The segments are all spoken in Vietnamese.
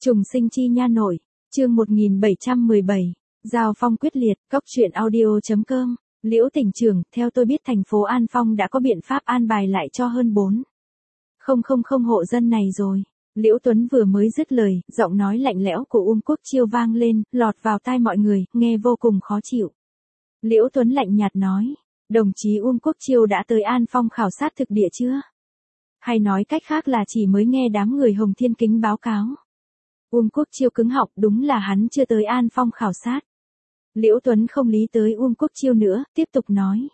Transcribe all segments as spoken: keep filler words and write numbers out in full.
Trùng sinh chi nha nội, chương một nghìn bảy trăm mười bảy, giao phong quyết liệt, cốc truyện audio.com, Liễu tỉnh trưởng, theo tôi biết thành phố An Phong đã có biện pháp an bài lại cho hơn bốn nghìn hộ dân này rồi. Liễu Tuấn vừa mới dứt lời, giọng nói lạnh lẽo của Uông Quốc Chiêu vang lên, lọt vào tai mọi người, nghe vô cùng khó chịu. Liễu Tuấn lạnh nhạt nói, đồng chí Uông Quốc Chiêu đã tới An Phong khảo sát thực địa chưa? Hay nói cách khác là chỉ mới nghe đám người Hồng Thiên Kính báo cáo. Uông Quốc Chiêu cứng họng, đúng là hắn chưa tới An Phong khảo sát. Liễu Tuấn không lý tới Uông Quốc Chiêu nữa, tiếp tục nói.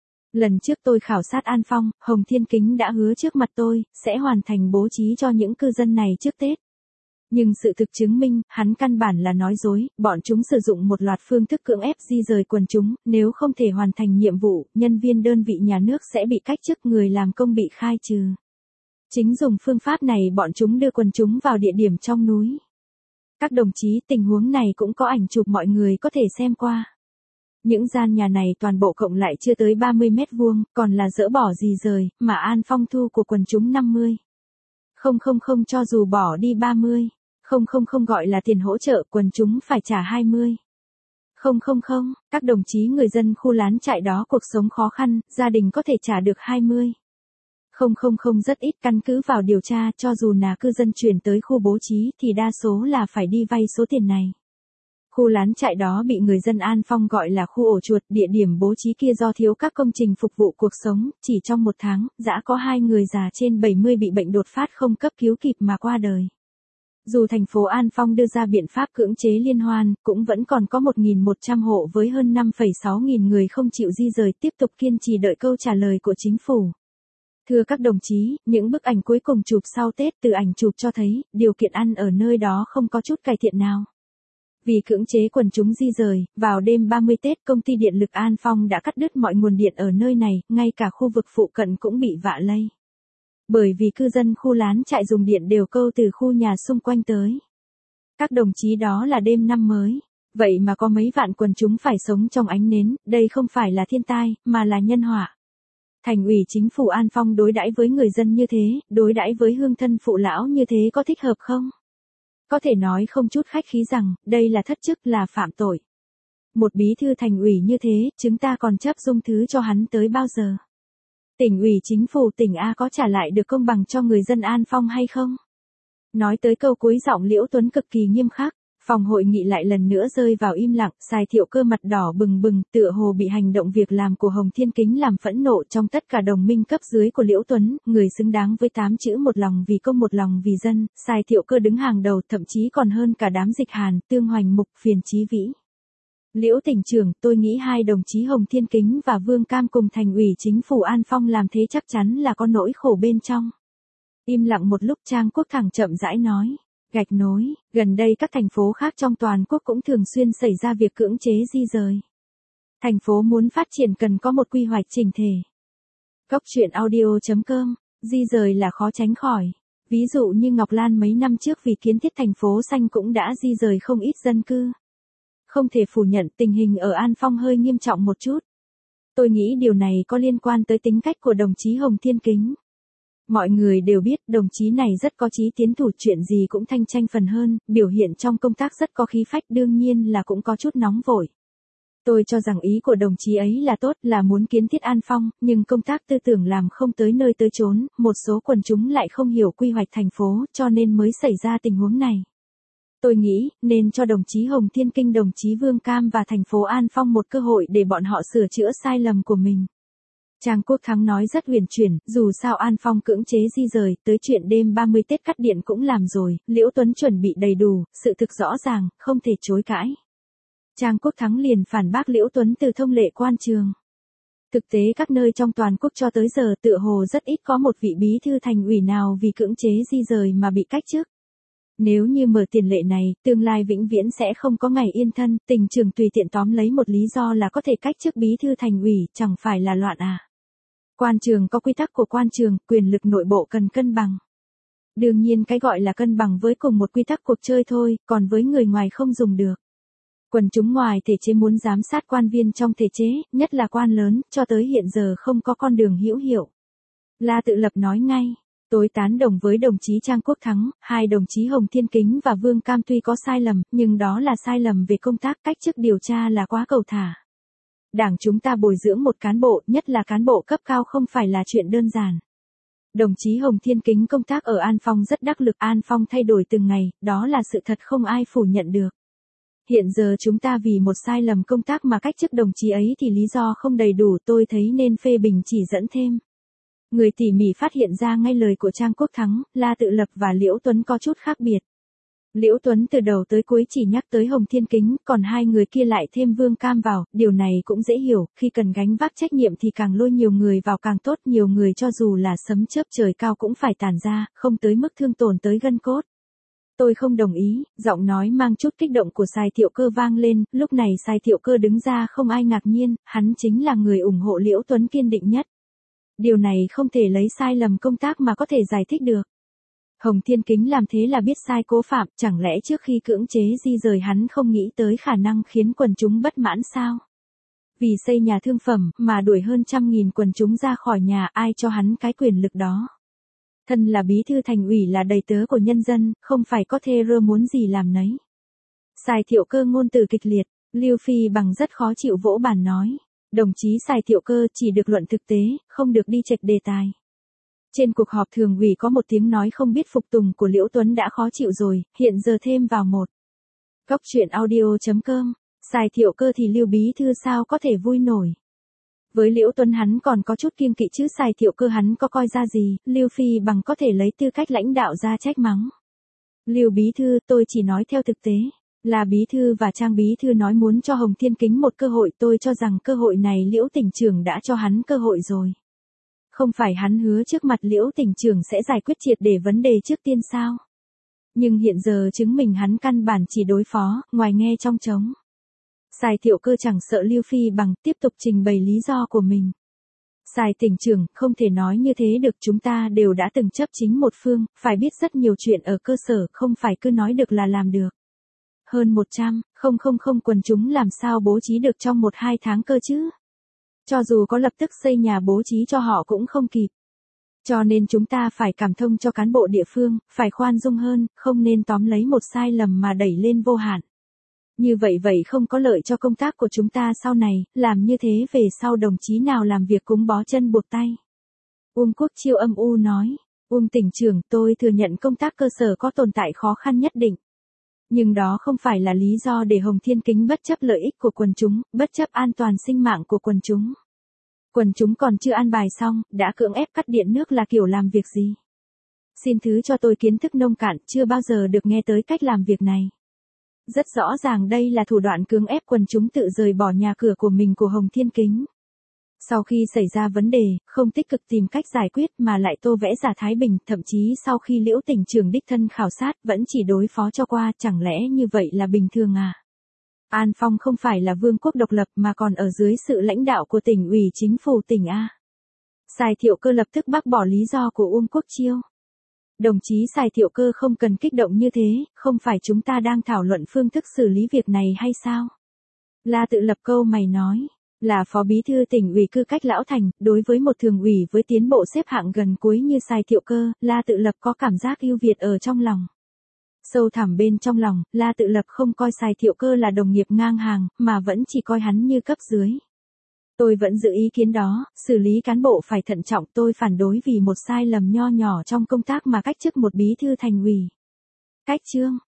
Lần trước tôi khảo sát An Phong, Hồng Thiên Kính đã hứa trước mặt tôi, sẽ hoàn thành bố trí cho những cư dân này trước Tết. Nhưng sự thực chứng minh, hắn căn bản là nói dối, bọn chúng sử dụng một loạt phương thức cưỡng ép di rời quần chúng, nếu không thể hoàn thành nhiệm vụ, nhân viên đơn vị nhà nước sẽ bị cách chức, người làm công bị khai trừ. Chính dùng phương pháp này bọn chúng đưa quần chúng vào địa điểm trong núi. Các đồng chí, tình huống này cũng có ảnh chụp mọi người có thể xem qua. Những gian nhà này toàn bộ cộng lại chưa tới ba mươi mét vuông, còn là dỡ bỏ gì rời, mà An Phong thu của quần chúng năm mươi. Không không không cho dù bỏ đi ba mươi. Không không không gọi là tiền hỗ trợ, quần chúng phải trả hai mươi. Không không không, các đồng chí người dân khu lán trại đó cuộc sống khó khăn, gia đình có thể trả được hai mươi. Không không không rất ít, căn cứ vào điều tra, cho dù là cư dân chuyển tới khu bố trí thì đa số là phải đi vay số tiền này. Khu lán trại đó bị người dân An Phong gọi là khu ổ chuột, địa điểm bố trí kia do thiếu các công trình phục vụ cuộc sống, chỉ trong một tháng, đã có hai người già trên bảy mươi bị bệnh đột phát không cấp cứu kịp mà qua đời. Dù thành phố An Phong đưa ra biện pháp cưỡng chế liên hoan, cũng vẫn còn có một nghìn một trăm hộ với hơn năm phẩy sáu nghìn người không chịu di rời, tiếp tục kiên trì đợi câu trả lời của chính phủ. Thưa các đồng chí, những bức ảnh cuối cùng chụp sau Tết từ ảnh chụp cho thấy, điều kiện ăn ở nơi đó không có chút cải thiện nào. Vì cưỡng chế quần chúng di rời, vào đêm ba mươi Tết công ty điện lực An Phong đã cắt đứt mọi nguồn điện ở nơi này, ngay cả khu vực phụ cận cũng bị vạ lây. Bởi vì cư dân khu lán trại dùng điện đều câu từ khu nhà xung quanh tới. Các đồng chí, đó là đêm năm mới. Vậy mà có mấy vạn quần chúng phải sống trong ánh nến, đây không phải là thiên tai, mà là nhân họa. Thành ủy chính phủ An Phong đối đãi với người dân như thế, đối đãi với hương thân phụ lão như thế có thích hợp không? Có thể nói không chút khách khí rằng, đây là thất chức, là phạm tội. Một bí thư thành ủy như thế, chúng ta còn chấp dung thứ cho hắn tới bao giờ? Tỉnh ủy chính phủ tỉnh A có trả lại được công bằng cho người dân An Phong hay không? Nói tới câu cuối, giọng Liễu Tuấn cực kỳ nghiêm khắc, phòng hội nghị lại lần nữa rơi vào im lặng, Sài Thiệu Cơ mặt đỏ bừng bừng, tựa hồ bị hành động việc làm của Hồng Thiên Kính làm phẫn nộ. Trong tất cả đồng minh cấp dưới của Liễu Tuấn, người xứng đáng với tám chữ một lòng vì công một lòng vì dân, Sài Thiệu Cơ đứng hàng đầu, thậm chí còn hơn cả đám Dịch Hàn, Tương Hoành Mục, Phiền Chí Vĩ. Liễu tỉnh trưởng, tôi nghĩ hai đồng chí Hồng Thiên Kính và Vương Cam cùng thành ủy chính phủ An Phong làm thế chắc chắn là có nỗi khổ bên trong. Im lặng một lúc, Trang Quốc Thẳng chậm rãi nói. Gạch nối, gần đây các thành phố khác trong toàn quốc cũng thường xuyên xảy ra việc cưỡng chế di rời. Thành phố muốn phát triển cần có một quy hoạch chỉnh thể. Cốc truyện audio.com, di rời là khó tránh khỏi. Ví dụ như Ngọc Lan mấy năm trước vì kiến thiết thành phố xanh cũng đã di rời không ít dân cư. Không thể phủ nhận tình hình ở An Phong hơi nghiêm trọng một chút. Tôi nghĩ điều này có liên quan tới tính cách của đồng chí Hồng Thiên Kính. Mọi người đều biết đồng chí này rất có chí tiến thủ, chuyện gì cũng thanh tranh phần hơn, biểu hiện trong công tác rất có khí phách, đương nhiên là cũng có chút nóng vội. Tôi cho rằng ý của đồng chí ấy là tốt, là muốn kiến thiết An Phong, nhưng công tác tư tưởng làm không tới nơi tới chốn, một số quần chúng lại không hiểu quy hoạch thành phố, cho nên mới xảy ra tình huống này. Tôi nghĩ, nên cho đồng chí Hồng Thiên Kinh, đồng chí Vương Cam và thành phố An Phong một cơ hội để bọn họ sửa chữa sai lầm của mình. Trang Quốc Thắng nói rất huyền chuyển, dù sao An Phong cưỡng chế di rời, tới chuyện đêm ba mươi Tết cắt điện cũng làm rồi, Liễu Tuấn chuẩn bị đầy đủ, sự thực rõ ràng, không thể chối cãi. Trang Quốc Thắng liền phản bác Liễu Tuấn từ thông lệ quan trường. Thực tế các nơi trong toàn quốc cho tới giờ tựa hồ rất ít có một vị bí thư thành ủy nào vì cưỡng chế di rời mà bị cách chức. Nếu như mở tiền lệ này, tương lai vĩnh viễn sẽ không có ngày yên thân, tỉnh trưởng tùy tiện tóm lấy một lý do là có thể cách chức bí thư thành ủy, chẳng phải là loạn à. Quan trường có quy tắc của quan trường, quyền lực nội bộ cần cân bằng. Đương nhiên cái gọi là cân bằng với cùng một quy tắc cuộc chơi thôi, còn với người ngoài không dùng được. Quần chúng ngoài thể chế muốn giám sát quan viên trong thể chế, nhất là quan lớn, cho tới hiện giờ không có con đường hữu hiệu. La Tự Lập nói ngay. Tôi tán đồng với đồng chí Trang Quốc Thắng, hai đồng chí Hồng Thiên Kính và Vương Cam tuy có sai lầm, nhưng đó là sai lầm về công tác, cách chức điều tra là quá cầu thả. Đảng chúng ta bồi dưỡng một cán bộ, nhất là cán bộ cấp cao không phải là chuyện đơn giản. Đồng chí Hồng Thiên Kính công tác ở An Phong rất đắc lực, An Phong thay đổi từng ngày, đó là sự thật không ai phủ nhận được. Hiện giờ chúng ta vì một sai lầm công tác mà cách chức đồng chí ấy thì lý do không đầy đủ, tôi thấy nên phê bình chỉ dẫn thêm. Người tỉ mỉ phát hiện ra ngay lời của Trang Quốc Thắng, La Tự Lập và Liễu Tuấn có chút khác biệt. Liễu Tuấn từ đầu tới cuối chỉ nhắc tới Hồng Thiên Kính, còn hai người kia lại thêm Vương Cam vào, điều này cũng dễ hiểu, khi cần gánh vác trách nhiệm thì càng lôi nhiều người vào càng tốt, nhiều người cho dù là sấm chớp trời cao cũng phải tản ra, không tới mức thương tổn tới gân cốt. Tôi không đồng ý, giọng nói mang chút kích động của Sài Thiệu Cơ vang lên, lúc này Sài Thiệu Cơ đứng ra không ai ngạc nhiên, hắn chính là người ủng hộ Liễu Tuấn kiên định nhất. Điều này không thể lấy sai lầm công tác mà có thể giải thích được. Hồng Thiên Kính làm thế là biết sai cố phạm, chẳng lẽ trước khi cưỡng chế di rời hắn không nghĩ tới khả năng khiến quần chúng bất mãn sao? Vì xây nhà thương phẩm mà đuổi hơn trăm nghìn quần chúng ra khỏi nhà, ai cho hắn cái quyền lực đó? Thân là bí thư thành ủy là đầy tớ của nhân dân, không phải có thê rơ muốn gì làm nấy. Sài Thiệu Cơ ngôn từ kịch liệt, Lưu Phi Bằng rất khó chịu vỗ bàn nói. Đồng chí Sài Thiệu Cơ chỉ được luận thực tế, không được đi chệch đề tài. Trên cuộc họp thường ủy có một tiếng nói không biết phục tùng của Liễu Tuấn đã khó chịu rồi, hiện giờ thêm vào một. Góc truyện audio chấm com, Sài Thiệu Cơ thì Lưu Bí Thư sao có thể vui nổi. Với Liễu Tuấn hắn còn có chút kiêng kỵ chứ Sài Thiệu Cơ hắn có coi ra gì, Lưu Phi Bằng có thể lấy tư cách lãnh đạo ra trách mắng. Lưu Bí Thư, tôi chỉ nói theo thực tế. Là Bí Thư và Trang Bí Thư nói muốn cho Hồng Thiên Kính một cơ hội, tôi cho rằng cơ hội này Liễu tỉnh trưởng đã cho hắn cơ hội rồi. Không phải hắn hứa trước mặt Liễu tỉnh trưởng sẽ giải quyết triệt để vấn đề trước tiên sao? Nhưng hiện giờ chứng minh hắn căn bản chỉ đối phó, ngoài nghe trong trống. Sài Thiệu Cơ chẳng sợ Lưu Phi Bằng tiếp tục trình bày lý do của mình. Sài tỉnh trưởng, không thể nói như thế được, chúng ta đều đã từng chấp chính một phương, phải biết rất nhiều chuyện ở cơ sở, không phải cứ nói được là làm được. Hơn một trăm, không không không quần chúng làm sao bố trí được trong một hai tháng cơ chứ? Cho dù có lập tức xây nhà bố trí cho họ cũng không kịp. Cho nên chúng ta phải cảm thông cho cán bộ địa phương, phải khoan dung hơn, không nên tóm lấy một sai lầm mà đẩy lên vô hạn. Như vậy vậy không có lợi cho công tác của chúng ta sau này, làm như thế về sau đồng chí nào làm việc cũng bó chân buộc tay. Uông Quốc Chiêu âm u nói, Uông tỉnh trưởng, tôi thừa nhận công tác cơ sở có tồn tại khó khăn nhất định. Nhưng đó không phải là lý do để Hồng Thiên Kính bất chấp lợi ích của quần chúng, bất chấp an toàn sinh mạng của quần chúng. Quần chúng còn chưa an bài xong, đã cưỡng ép cắt điện nước là kiểu làm việc gì? Xin thứ cho tôi kiến thức nông cạn, chưa bao giờ được nghe tới cách làm việc này. Rất rõ ràng đây là thủ đoạn cưỡng ép quần chúng tự rời bỏ nhà cửa của mình của Hồng Thiên Kính. Sau khi xảy ra vấn đề, không tích cực tìm cách giải quyết mà lại tô vẽ giả thái bình, thậm chí sau khi Liễu tỉnh trưởng đích thân khảo sát vẫn chỉ đối phó cho qua, chẳng lẽ như vậy là bình thường à? An Phong không phải là vương quốc độc lập mà còn ở dưới sự lãnh đạo của tỉnh ủy chính phủ tỉnh A. Sài Thiệu Cơ lập tức bác bỏ lý do của Uông Quốc Chiêu. Đồng chí Sài Thiệu Cơ không cần kích động như thế, không phải chúng ta đang thảo luận phương thức xử lý việc này hay sao? La Tự Lập câu mày nói. Là phó bí thư tỉnh ủy cư cách lão thành, đối với một thường ủy với tiến bộ xếp hạng gần cuối như Sài Thiệu Cơ, La Tự Lập có cảm giác ưu việt ở trong lòng. Sâu thẳm bên trong lòng, La Tự Lập không coi Sài Thiệu Cơ là đồng nghiệp ngang hàng, mà vẫn chỉ coi hắn như cấp dưới. Tôi vẫn giữ ý kiến đó, xử lý cán bộ phải thận trọng, tôi phản đối vì một sai lầm nho nhỏ trong công tác mà cách chức một bí thư thành ủy. Cách chương